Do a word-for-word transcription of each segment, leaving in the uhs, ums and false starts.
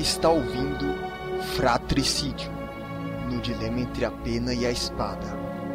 está ouvindo Fratricídio, no dilema entre a pena e a espada.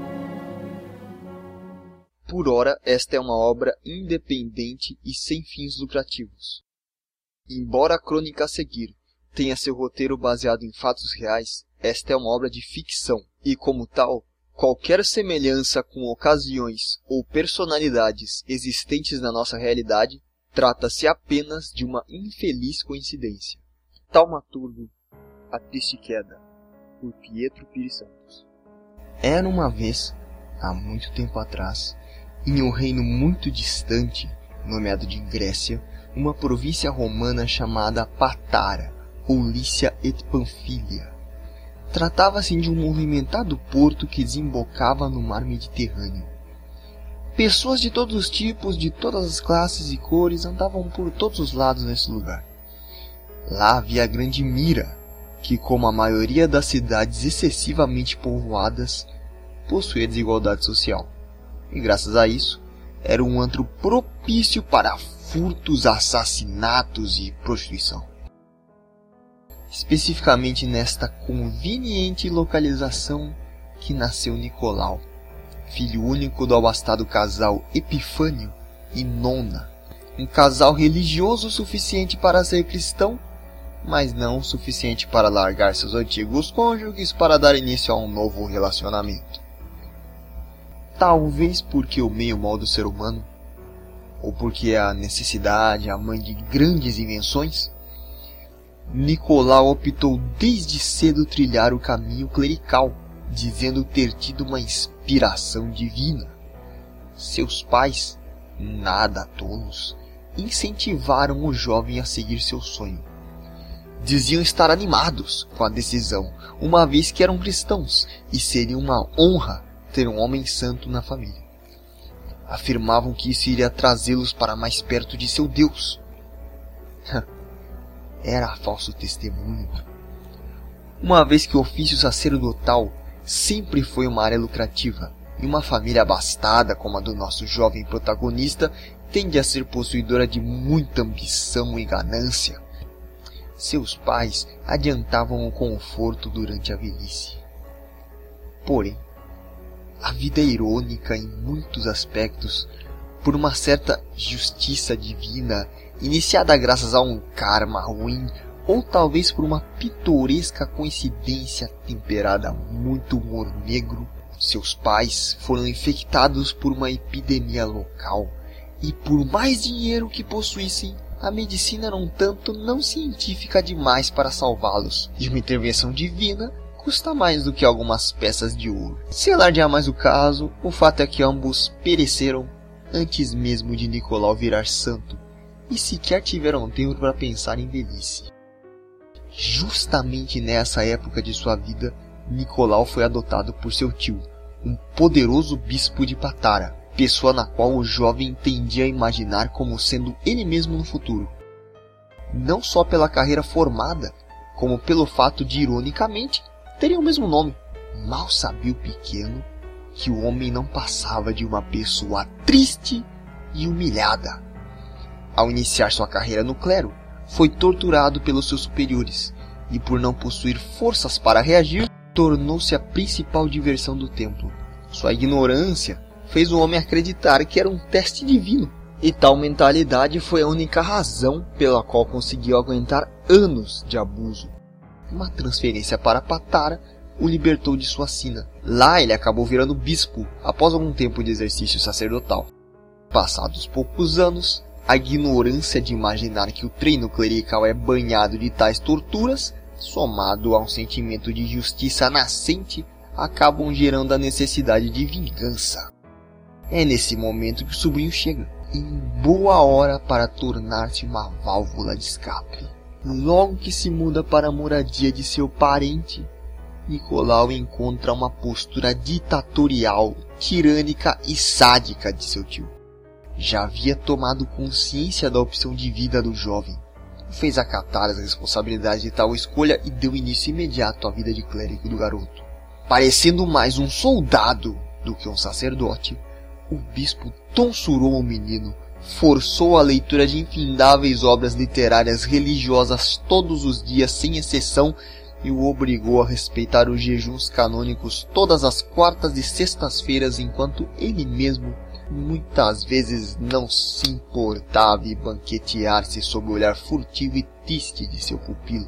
Por ora, esta é uma obra independente e sem fins lucrativos. Embora a crônica a seguir tenha seu roteiro baseado em fatos reais, esta é uma obra de ficção e, como tal, qualquer semelhança com ocasiões ou personalidades existentes na nossa realidade trata-se apenas de uma infeliz coincidência. Taumaturgo, A Triste Queda, por Pietro Pires Santos. Era uma vez, há muito tempo atrás, em um reino muito distante, nomeado de Grécia, uma província romana chamada Patara, ou Lícia et Panfilia. Tratava-se de um movimentado porto que desembocava no mar Mediterrâneo. Pessoas de todos os tipos, de todas as classes e cores andavam por todos os lados nesse lugar. Lá havia a grande Mira, que, como a maioria das cidades excessivamente povoadas, possuía desigualdade social. E graças a isso, era um antro propício para furtos, assassinatos e prostituição. Especificamente nesta conveniente localização que nasceu Nicolau, filho único do abastado casal Epifânio e Nona, um casal religioso o suficiente para ser cristão, mas não o suficiente para largar seus antigos cônjuges para dar início a um novo relacionamento. Talvez porque o meio mal do ser humano, ou porque a necessidade é a mãe de grandes invenções, Nicolau optou desde cedo trilhar o caminho clerical, dizendo ter tido uma inspiração divina. Seus pais, nada tolos, incentivaram o jovem a seguir seu sonho. Diziam estar animados com a decisão, uma vez que eram cristãos, e seria uma honra ter um homem santo na família. Afirmavam que isso iria trazê-los para mais perto de seu Deus. Era falso testemunho. Uma vez que o ofício sacerdotal sempre foi uma área lucrativa, e uma família abastada como a do nosso jovem protagonista tende a ser possuidora de muita ambição e ganância, seus pais adiantavam o conforto durante a velhice. Porém, a vida é irônica em muitos aspectos por uma certa justiça divina iniciada graças a um karma ruim, ou talvez por uma pitoresca coincidência temperada a muito humor negro. Seus pais foram infectados por uma epidemia local, e por mais dinheiro que possuíssem, a medicina era um tanto não científica demais para salvá-los, e uma intervenção divina custa mais do que algumas peças de ouro. Sem alardear mais o caso, o fato é que ambos pereceram antes mesmo de Nicolau virar santo, e sequer tiveram tempo para pensar em velhice. Justamente nessa época de sua vida, Nicolau foi adotado por seu tio, um poderoso bispo de Patara, pessoa na qual o jovem tendia a imaginar como sendo ele mesmo no futuro. Não só pela carreira formada, como pelo fato de, ironicamente, terem o mesmo nome. Mal sabia o pequeno que o homem não passava de uma pessoa triste e humilhada. Ao iniciar sua carreira no clero, foi torturado pelos seus superiores, e por não possuir forças para reagir, tornou-se a principal diversão do templo. Sua ignorância fez o homem acreditar que era um teste divino, e tal mentalidade foi a única razão pela qual conseguiu aguentar anos de abuso. Uma transferência para Patara o libertou de sua sina. Lá ele acabou virando bispo após algum tempo de exercício sacerdotal. Passados poucos anos, a ignorância de imaginar que o treino clerical é banhado de tais torturas, somado a um sentimento de justiça nascente, acabam gerando a necessidade de vingança. É nesse momento que o sobrinho chega, em boa hora para tornar-se uma válvula de escape. Logo que se muda para a moradia de seu parente, Nicolau encontra uma postura ditatorial, tirânica e sádica de seu tio. Já havia tomado consciência da opção de vida do jovem, fez acatar as responsabilidades de tal escolha e deu início imediato à vida de clérigo do garoto. Parecendo mais um soldado do que um sacerdote, o bispo tonsurou o menino forçou a leitura de infindáveis obras literárias religiosas todos os dias sem exceção e o obrigou a respeitar os jejuns canônicos todas as quartas e sextas-feiras, enquanto ele mesmo muitas vezes não se importava em banquetear-se sob o olhar furtivo e triste de seu pupilo.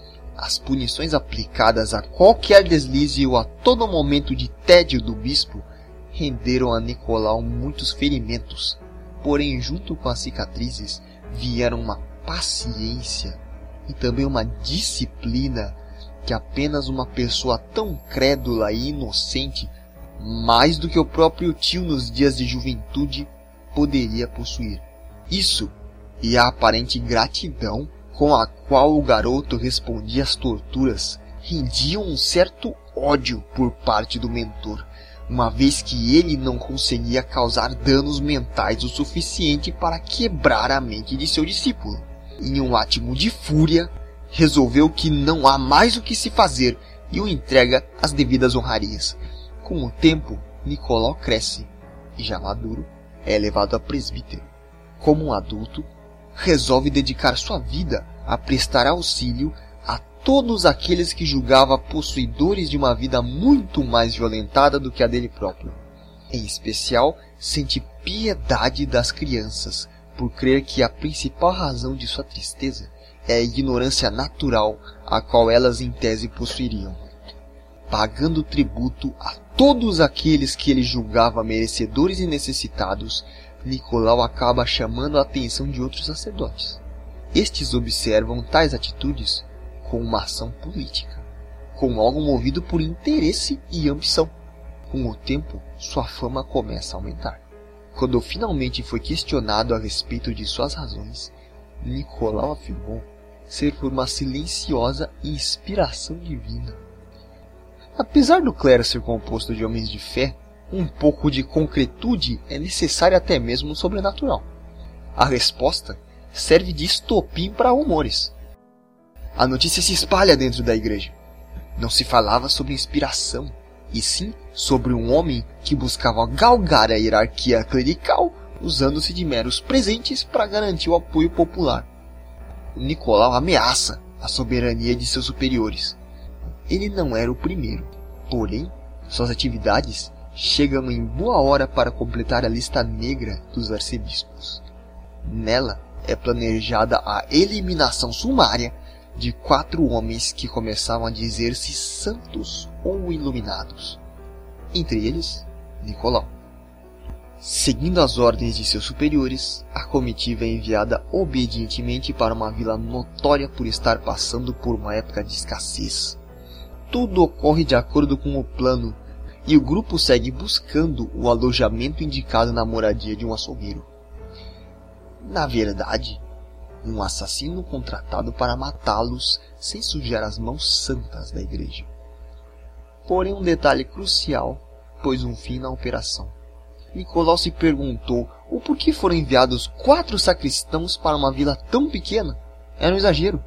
As punições aplicadas a qualquer deslize ou a todo momento de tédio do bispo renderam a Nicolau muitos ferimentos, porém junto com as cicatrizes vieram uma paciência e também uma disciplina que apenas uma pessoa tão crédula e inocente, mais do que o próprio tio nos dias de juventude, poderia possuir. Isso e a aparente gratidão com a qual o garoto respondia às torturas rendiam um certo ódio por parte do mentor, uma vez que ele não conseguia causar danos mentais o suficiente para quebrar a mente de seu discípulo. Em um átimo de fúria, resolveu que não há mais o que se fazer e o entrega às devidas honrarias. Com o tempo, Nicolau cresce e, já maduro, é elevado a presbítero. Como um adulto, resolve dedicar sua vida a prestar auxílio a todos aqueles que julgava possuidores de uma vida muito mais violentada do que a dele próprio. Em especial, sente piedade das crianças, por crer que a principal razão de sua tristeza é a ignorância natural a qual elas em tese possuiriam. Pagando tributo a todos aqueles que ele julgava merecedores e necessitados, Nicolau acaba chamando a atenção de outros sacerdotes. Estes observam tais atitudes como uma ação política, como algo movido por interesse e ambição. Com o tempo, sua fama começa a aumentar. Quando finalmente foi questionado a respeito de suas razões, Nicolau afirmou ser por uma silenciosa inspiração divina. Apesar do clero ser composto de homens de fé, um pouco de concretude é necessária até mesmo no sobrenatural. A resposta serve de estopim para rumores. A notícia se espalha dentro da igreja. Não se falava sobre inspiração, e sim sobre um homem que buscava galgar a hierarquia clerical usando-se de meros presentes para garantir o apoio popular. Nicolau ameaça a soberania de seus superiores. Ele não era o primeiro, porém, suas atividades chegam em boa hora para completar a lista negra dos arcebispos. Nela é planejada a eliminação sumária de quatro homens que começavam a dizer-se santos ou iluminados. Entre eles, Nicolau. Seguindo as ordens de seus superiores, a comitiva é enviada obedientemente para uma vila notória por estar passando por uma época de escassez. Tudo ocorre de acordo com o plano, e o grupo segue buscando o alojamento indicado na moradia de um açougueiro. Na verdade, um assassino contratado para matá-los sem sujar as mãos santas da igreja. Porém, um detalhe crucial pôs um fim na operação. Nicolau se perguntou o porquê foram enviados quatro sacristãos para uma vila tão pequena. Era um exagero.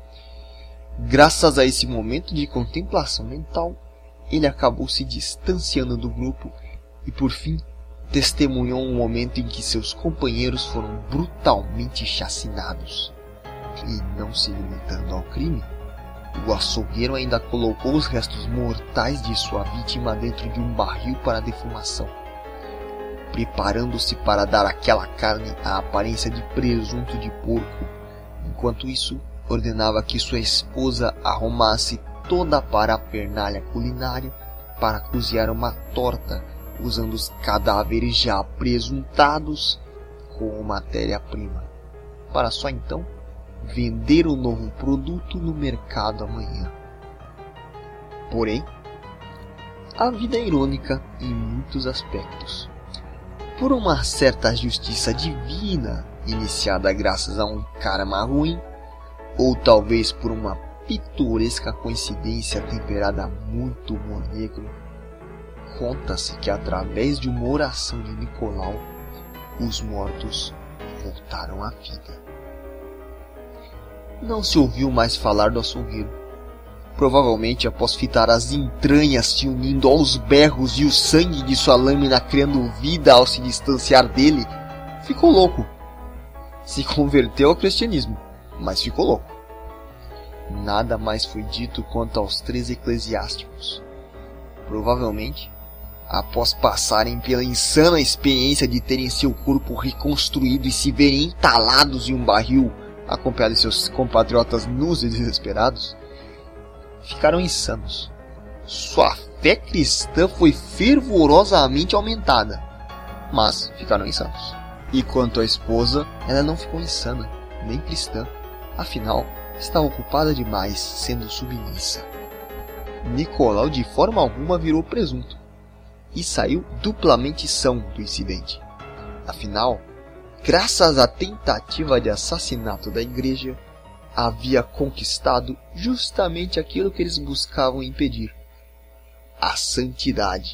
Graças a esse momento de contemplação mental, ele acabou se distanciando do grupo e, por fim, testemunhou um momento em que seus companheiros foram brutalmente chacinados. E, não se limitando ao crime, o açougueiro ainda colocou os restos mortais de sua vítima dentro de um barril para defumação, preparando-se para dar àquela carne a aparência de presunto de porco. Enquanto isso, ordenava que sua esposa arrumasse toda a parafernália culinária para cozinhar uma torta, usando os cadáveres já presuntados como matéria-prima, para só então vender o novo produto no mercado amanhã. Porém, a vida é irônica em muitos aspectos. Por uma certa justiça divina, iniciada graças a um karma ruim, ou talvez por uma pitoresca coincidência temperada a muito humor negro, conta-se que através de uma oração de Nicolau, os mortos voltaram à vida. Não se ouviu mais falar do açougueiro. Provavelmente após fitar as entranhas se unindo aos berros e o sangue de sua lâmina criando vida ao se distanciar dele, ficou louco se converteu ao cristianismo, mas ficou louco. Nada mais foi dito quanto aos três eclesiásticos. Provavelmente, após passarem pela insana experiência de terem seu corpo reconstruído e se verem entalados em um barril, acompanhados de seus compatriotas nus e desesperados, ficaram insanos. Sua fé cristã foi fervorosamente aumentada, mas ficaram insanos. E quanto à esposa, ela não ficou insana, nem cristã, afinal, estava ocupada demais, sendo submissa. Nicolau de forma alguma virou presunto e saiu duplamente são do incidente. Afinal, graças à tentativa de assassinato da igreja, havia conquistado justamente aquilo que eles buscavam impedir: a santidade.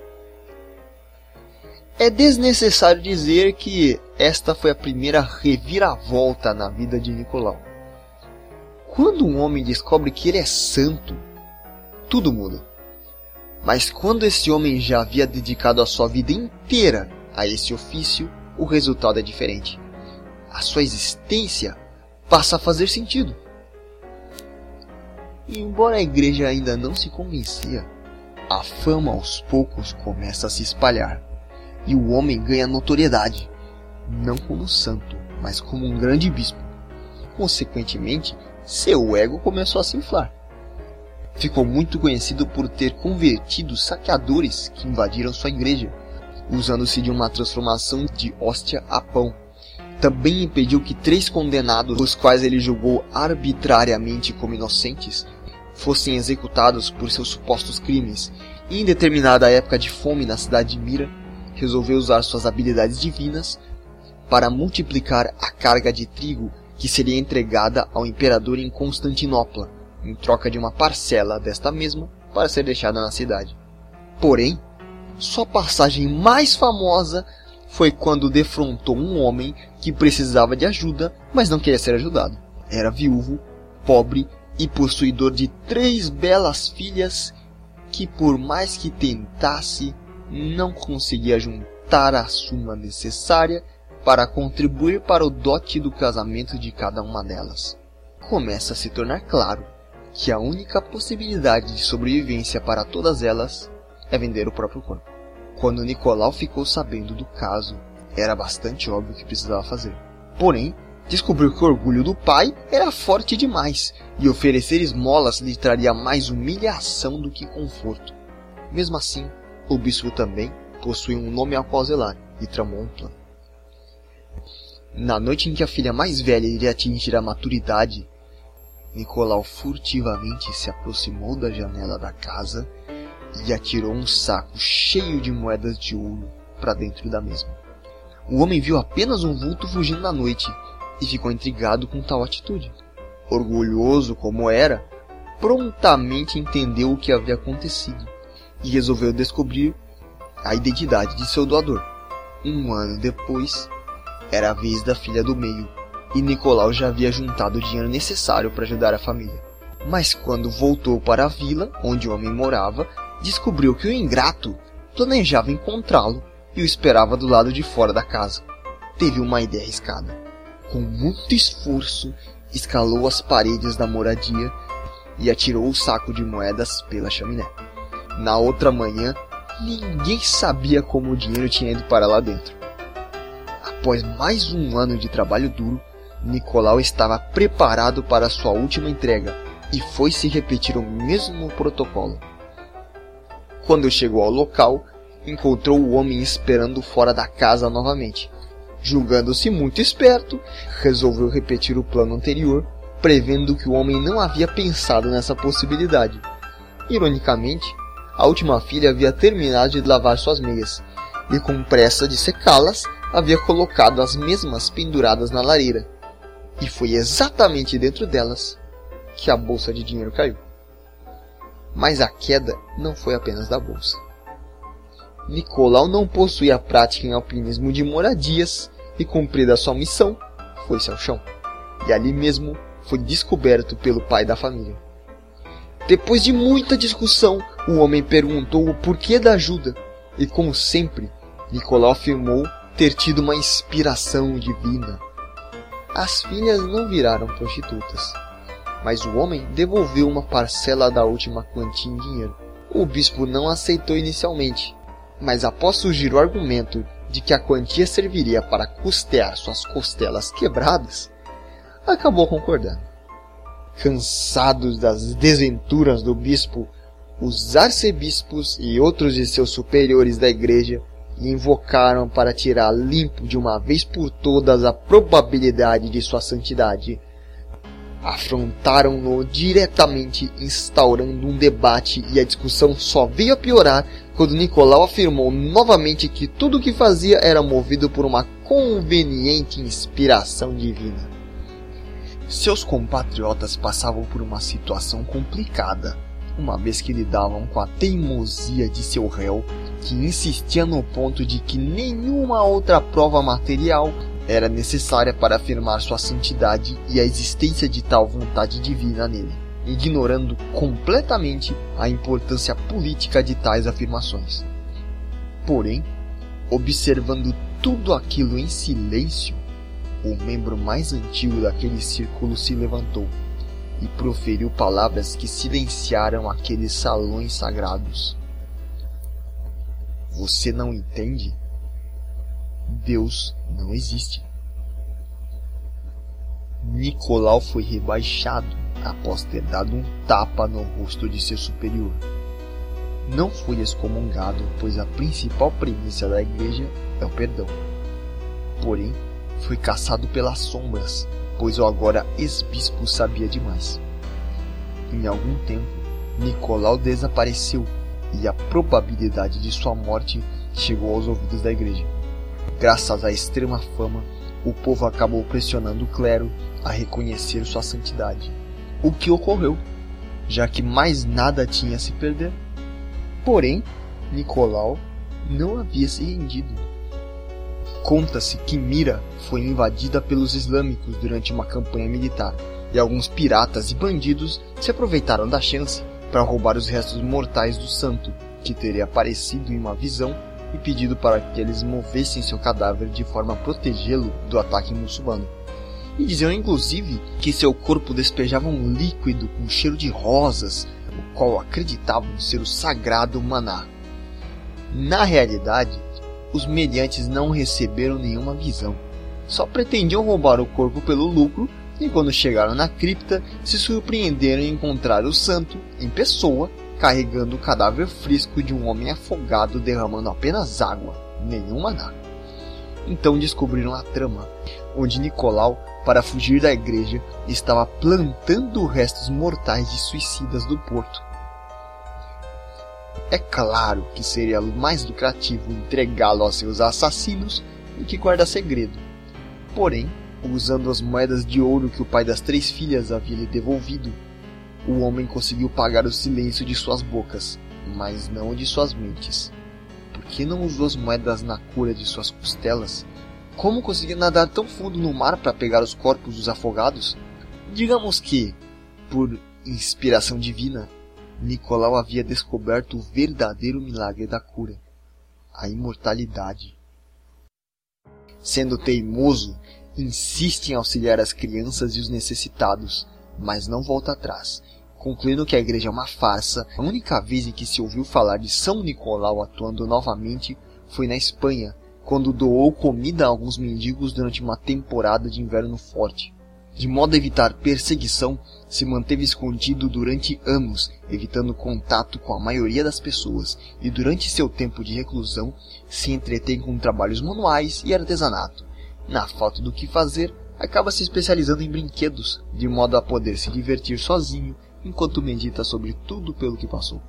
É desnecessário dizer que esta foi a primeira reviravolta na vida de Nicolau. Quando um homem descobre que ele é santo, tudo muda. Mas quando esse homem já havia dedicado a sua vida inteira a esse ofício, o resultado é diferente. A sua existência passa a fazer sentido. E embora a igreja ainda não se convencia, a fama aos poucos começa a se espalhar. E o homem ganha notoriedade, não como santo, mas como um grande bispo. Consequentemente, seu ego começou a se inflar. Ficou muito conhecido por ter convertido saqueadores que invadiram sua igreja, usando-se de uma transformação de hóstia a pão. Também impediu que três condenados, os quais ele julgou arbitrariamente como inocentes, fossem executados por seus supostos crimes. E em determinada época de fome na cidade de Mira, resolveu usar suas habilidades divinas para multiplicar a carga de trigo que seria entregada ao imperador em Constantinopla, em troca de uma parcela desta mesma para ser deixada na cidade. Porém, sua passagem mais famosa foi quando defrontou um homem que precisava de ajuda, mas não queria ser ajudado. Era viúvo, pobre e possuidor de três belas filhas que, por mais que tentasse, não conseguia juntar a suma necessária para contribuir para o dote do casamento de cada uma delas. Começa a se tornar claro que a única possibilidade de sobrevivência para todas elas é vender o próprio corpo. Quando Nicolau ficou sabendo do caso, era bastante óbvio o que precisava fazer. Porém, descobriu que o orgulho do pai era forte demais e oferecer esmolas lhe traria mais humilhação do que conforto. Mesmo assim, o bispo também possui um nome ao qual zelar e tramou um plano. Na noite em que a filha mais velha iria atingir a maturidade, Nicolau furtivamente se aproximou da janela da casa e atirou um saco cheio de moedas de ouro para dentro da mesma. O homem viu apenas um vulto fugindo na noite e ficou intrigado com tal atitude. Orgulhoso como era, prontamente entendeu o que havia acontecido e resolveu descobrir a identidade de seu doador. Um ano depois, era a vez da filha do meio, e Nicolau já havia juntado o dinheiro necessário para ajudar a família. Mas quando voltou para a vila, onde o homem morava, descobriu que o ingrato planejava encontrá-lo e o esperava do lado de fora da casa. Teve uma ideia arriscada. Com muito esforço, escalou as paredes da moradia e atirou o saco de moedas pela chaminé. Na outra manhã, ninguém sabia como o dinheiro tinha ido para lá dentro. Após mais um ano de trabalho duro, Nicolau estava preparado para sua última entrega e foi se repetir o mesmo protocolo. Quando chegou ao local, encontrou o homem esperando fora da casa novamente. Julgando-se muito esperto, resolveu repetir o plano anterior, prevendo que o homem não havia pensado nessa possibilidade. Ironicamente, a última filha havia terminado de lavar suas meias e, com pressa de secá-las, havia colocado as mesmas penduradas na lareira. E foi exatamente dentro delas que a bolsa de dinheiro caiu. Mas a queda não foi apenas da bolsa. Nicolau não possuía prática em alpinismo de moradias e, cumprida sua missão, foi-se ao chão. E ali mesmo foi descoberto pelo pai da família. Depois de muita discussão, o homem perguntou o porquê da ajuda e, como sempre, Nicolau afirmou ter tido uma inspiração divina. As filhas não viraram prostitutas, mas o homem devolveu uma parcela da última quantia em dinheiro. O bispo não aceitou inicialmente, mas após surgir o argumento de que a quantia serviria para custear suas costelas quebradas, acabou concordando. Cansados das desventuras do bispo, os arcebispos e outros de seus superiores da igreja lhe invocaram para tirar limpo de uma vez por todas a probabilidade de sua santidade. Afrontaram-no diretamente, instaurando um debate, e a discussão só veio a piorar quando Nicolau afirmou novamente que tudo o que fazia era movido por uma conveniente inspiração divina. Seus compatriotas passavam por uma situação complicada, uma vez que lidavam com a teimosia de seu réu, que insistia no ponto de que nenhuma outra prova material era necessária para afirmar sua santidade e a existência de tal vontade divina nele, ignorando completamente a importância política de tais afirmações. Porém, observando tudo aquilo em silêncio, o membro mais antigo daquele círculo se levantou e proferiu palavras que silenciaram aqueles salões sagrados. Você não entende? Deus não existe. Nicolau foi rebaixado após ter dado um tapa no rosto de seu superior. Não foi excomungado, pois a principal premissa da igreja é o perdão. Porém, foi caçado pelas sombras, pois o agora ex-bispo sabia demais. Em algum tempo, Nicolau desapareceu e a probabilidade de sua morte chegou aos ouvidos da igreja. Graças à extrema fama, o povo acabou pressionando o clero a reconhecer sua santidade, o que ocorreu, já que mais nada tinha a se perder. Porém, Nicolau não havia se rendido. Conta-se que Mira foi invadida pelos islâmicos durante uma campanha militar, e alguns piratas e bandidos se aproveitaram da chance para roubar os restos mortais do santo, que teria aparecido em uma visão e pedido para que eles movessem seu cadáver de forma a protegê-lo do ataque muçulmano. E diziam inclusive que seu corpo despejava um líquido com cheiro de rosas, o qual acreditavam ser o sagrado maná. Na realidade, os meliantes não receberam nenhuma visão, só pretendiam roubar o corpo pelo lucro, e quando chegaram na cripta, se surpreenderam em encontrar o santo, em pessoa, carregando o cadáver fresco de um homem afogado, derramando apenas água, nenhum maná. Então descobriram a trama, onde Nicolau, para fugir da igreja, estava plantando restos mortais de suicidas do porto. É claro que seria mais lucrativo entregá-lo aos seus assassinos do que guardar segredo. Porém, usando as moedas de ouro que o pai das três filhas havia lhe devolvido, o homem conseguiu pagar o silêncio de suas bocas, mas não de suas mentes. Por que não usou as moedas na cura de suas costelas? Como conseguia nadar tão fundo no mar para pegar os corpos dos afogados? Digamos que, por inspiração divina, Nicolau havia descoberto o verdadeiro milagre da cura, a imortalidade. Sendo teimoso, insiste em auxiliar as crianças e os necessitados, mas não volta atrás, concluindo que a igreja é uma farsa. A única vez em que se ouviu falar de São Nicolau atuando novamente foi na Espanha, quando doou comida a alguns mendigos durante uma temporada de inverno forte. De modo a evitar perseguição, se manteve escondido durante anos, evitando contato com a maioria das pessoas, e durante seu tempo de reclusão se entretém com trabalhos manuais e artesanato. Na falta do que fazer, acaba se especializando em brinquedos, de modo a poder se divertir sozinho enquanto medita sobre tudo pelo que passou.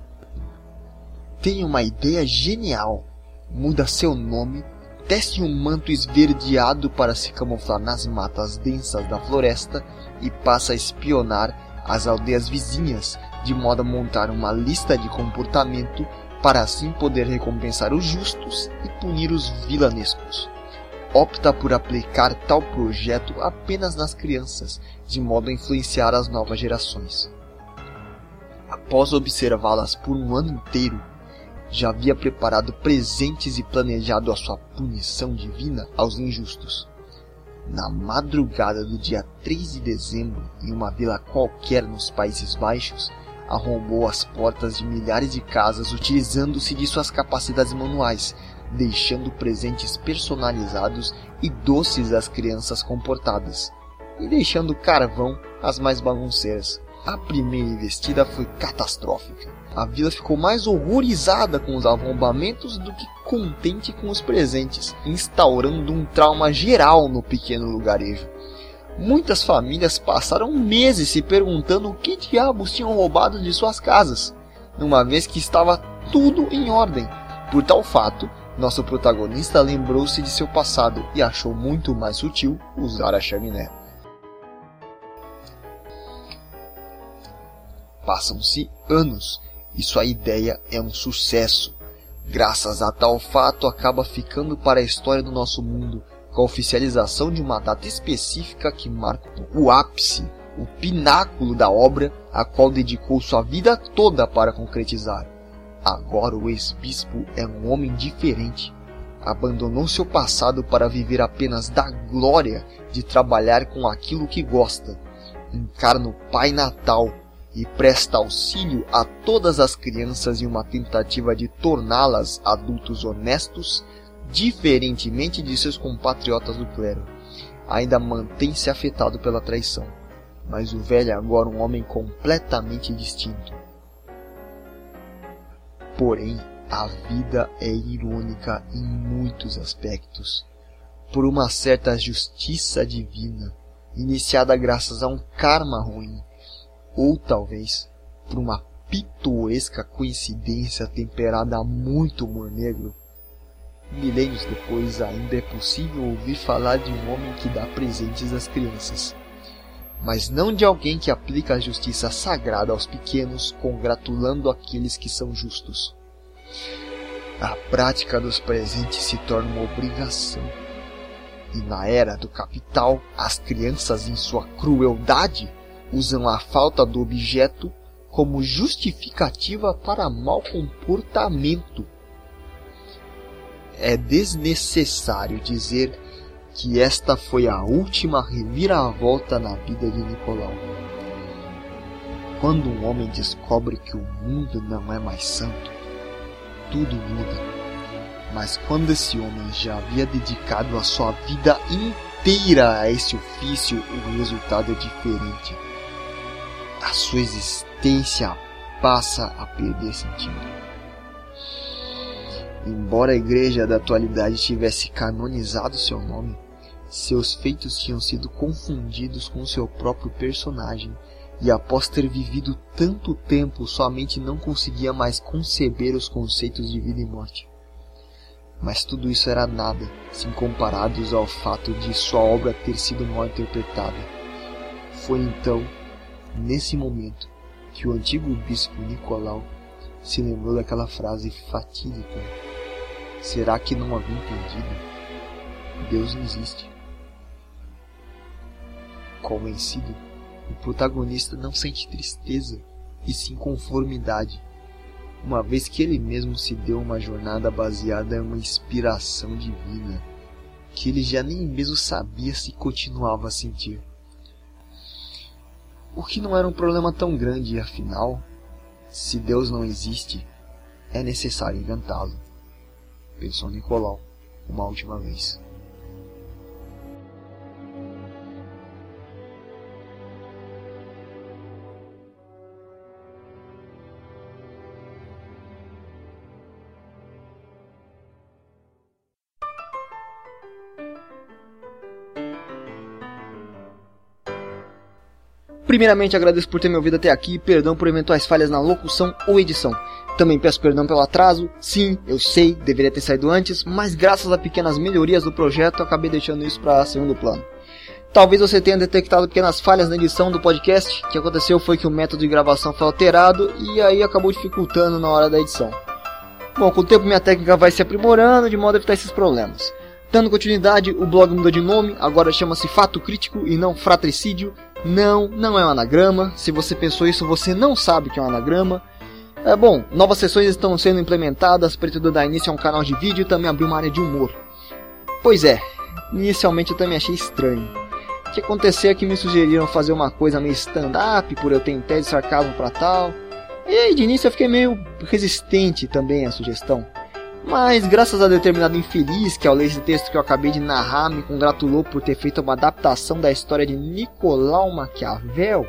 Tem uma ideia genial, muda seu nome, tece um manto esverdeado para se camuflar nas matas densas da floresta e passa a espionar as aldeias vizinhas, de modo a montar uma lista de comportamento para assim poder recompensar os justos e punir os vilanescos. Opta por aplicar tal projeto apenas nas crianças, de modo a influenciar as novas gerações. Após observá-las por um ano inteiro, já havia preparado presentes e planejado a sua punição divina aos injustos. Na madrugada do dia três de dezembro, em uma vila qualquer nos Países Baixos, arrombou as portas de milhares de casas utilizando-se de suas capacidades manuais, deixando presentes personalizados e doces às crianças comportadas, e deixando carvão às mais bagunceiras. A primeira investida foi catastrófica. A vila ficou mais horrorizada com os arrombamentos do que contente com os presentes, instaurando um trauma geral no pequeno lugarejo. Muitas famílias passaram meses se perguntando o que diabos tinham roubado de suas casas, uma vez que estava tudo em ordem. Por tal fato, nosso protagonista lembrou-se de seu passado e achou muito mais sutil usar a chaminé. Passam-se anos e sua ideia é um sucesso. Graças a tal fato, acaba ficando para a história do nosso mundo, com a oficialização de uma data específica que marca o ápice, o pináculo da obra, a qual dedicou sua vida toda para concretizar. Agora o ex-bispo é um homem diferente. Abandonou seu passado para viver apenas da glória de trabalhar com aquilo que gosta. Encarna o Pai Natal e presta auxílio a todas as crianças em uma tentativa de torná-las adultos honestos, diferentemente de seus compatriotas do clero. Ainda mantém-se afetado pela traição, mas o velho é agora um homem completamente distinto. Porém, a vida é irônica em muitos aspectos. Por uma certa justiça divina, iniciada graças a um karma ruim, ou talvez por uma pitoresca coincidência temperada a muito humor negro, milênios depois ainda é possível ouvir falar de um homem que dá presentes às crianças, mas não de alguém que aplica a justiça sagrada aos pequenos, congratulando aqueles que são justos. A prática dos presentes se torna uma obrigação, e na era do capital, as crianças, em sua crueldade, usam a falta do objeto como justificativa para mau comportamento. É desnecessário dizer que esta foi a última reviravolta na vida de Nicolau. Quando um homem descobre que o mundo não é mais santo, tudo muda. Mas quando esse homem já havia dedicado a sua vida inteira a esse ofício, o resultado é diferente. A sua existência passa a perder sentido. Embora a igreja da atualidade tivesse canonizado seu nome, seus feitos tinham sido confundidos com seu próprio personagem, e após ter vivido tanto tempo, sua mente não conseguia mais conceber os conceitos de vida e morte. Mas tudo isso era nada, se comparados ao fato de sua obra ter sido mal interpretada. Foi então, nesse momento, que o antigo bispo Nicolau se lembrou daquela frase fatídica: será que não havia entendido? Deus não existe. Convencido, o protagonista não sente tristeza, e sim conformidade, uma vez que ele mesmo se deu uma jornada baseada em uma inspiração divina, que ele já nem mesmo sabia se continuava a sentir. O que não era um problema tão grande, afinal, se Deus não existe, é necessário inventá-lo, pensou Nicolau uma última vez. Primeiramente, agradeço por ter me ouvido até aqui, perdão por eventuais falhas na locução ou edição. Também peço perdão pelo atraso, sim, eu sei, deveria ter saído antes, mas graças a pequenas melhorias do projeto, acabei deixando isso para segundo plano. Talvez você tenha detectado pequenas falhas na edição do podcast. O que aconteceu foi que o método de gravação foi alterado e aí acabou dificultando na hora da edição. Bom, com o tempo minha técnica vai se aprimorando de modo a evitar esses problemas. Dando continuidade, o blog mudou de nome, agora chama-se Fato Crítico e não Fratricídio. Não, não é um anagrama. Se você pensou isso, você não sabe que é um anagrama. É bom, novas sessões estão sendo implementadas, pretendo dar início a um canal de vídeo e também abrir uma área de humor. Pois é, Inicialmente eu também achei estranho. O que aconteceu é que me sugeriram fazer uma coisa meio stand-up, por eu ter em tese sarcasmo pra tal. E aí de início eu fiquei meio resistente também à sugestão. Mas graças a determinado infeliz que ao ler esse texto que eu acabei de narrar me congratulou por ter feito uma adaptação da história de Nicolau Maquiavel.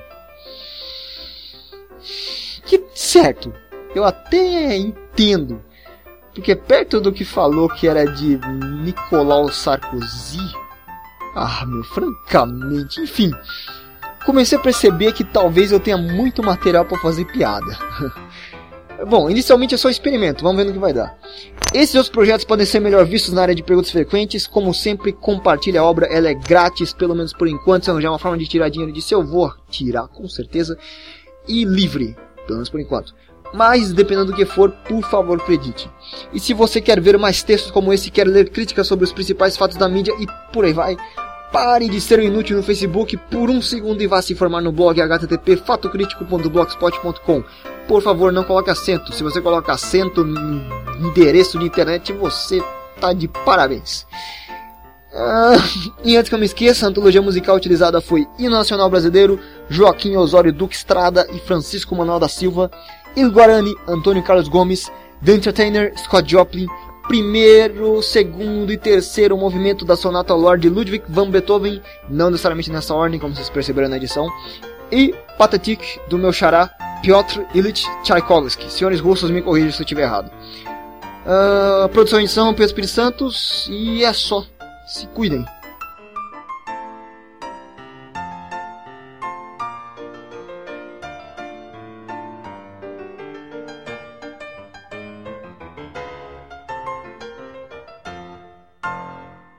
Que certo, eu até entendo. Porque perto do que falou que era de Nicolau Sarkozy... Ah, meu, francamente, enfim... Comecei a perceber que talvez eu tenha muito material para fazer piada. Bom, inicialmente é só experimento, vamos ver no que vai dar. Esses outros projetos podem ser melhor vistos na área de perguntas frequentes. Como sempre, compartilhe a obra, ela é grátis, pelo menos por enquanto. Se arranjar uma forma de tirar dinheiro disso, eu vou tirar, com certeza. E livre, pelo menos por enquanto. Mas, dependendo do que for, por favor, acredite. E se você quer ver mais textos como esse, quer ler críticas sobre os principais fatos da mídia e por aí vai, pare de ser um inútil no Facebook por um segundo e vá se informar no blog h t t p ponto fato crítico ponto blogspot ponto com. Por favor, não coloque acento. Se você coloca acento no endereço de internet, você tá de parabéns. Ah, e antes que eu me esqueça, a antologia musical utilizada foi Hino Nacional Brasileiro, Joaquim Osório Duque Estrada e Francisco Manuel da Silva, Il Guarani, Antônio Carlos Gomes, The Entertainer, Scott Joplin, primeiro, segundo e terceiro movimento da Sonata ao Lorde de Ludwig van Beethoven, não necessariamente nessa ordem, como vocês perceberam na edição, e Pathetique, do meu xará, Piotr Ilyich Tchaikovsky. Senhores russos, me corrijam se eu estiver errado. Uh, produção e edição, Pedro Espírito Santos, e é só. Se cuidem.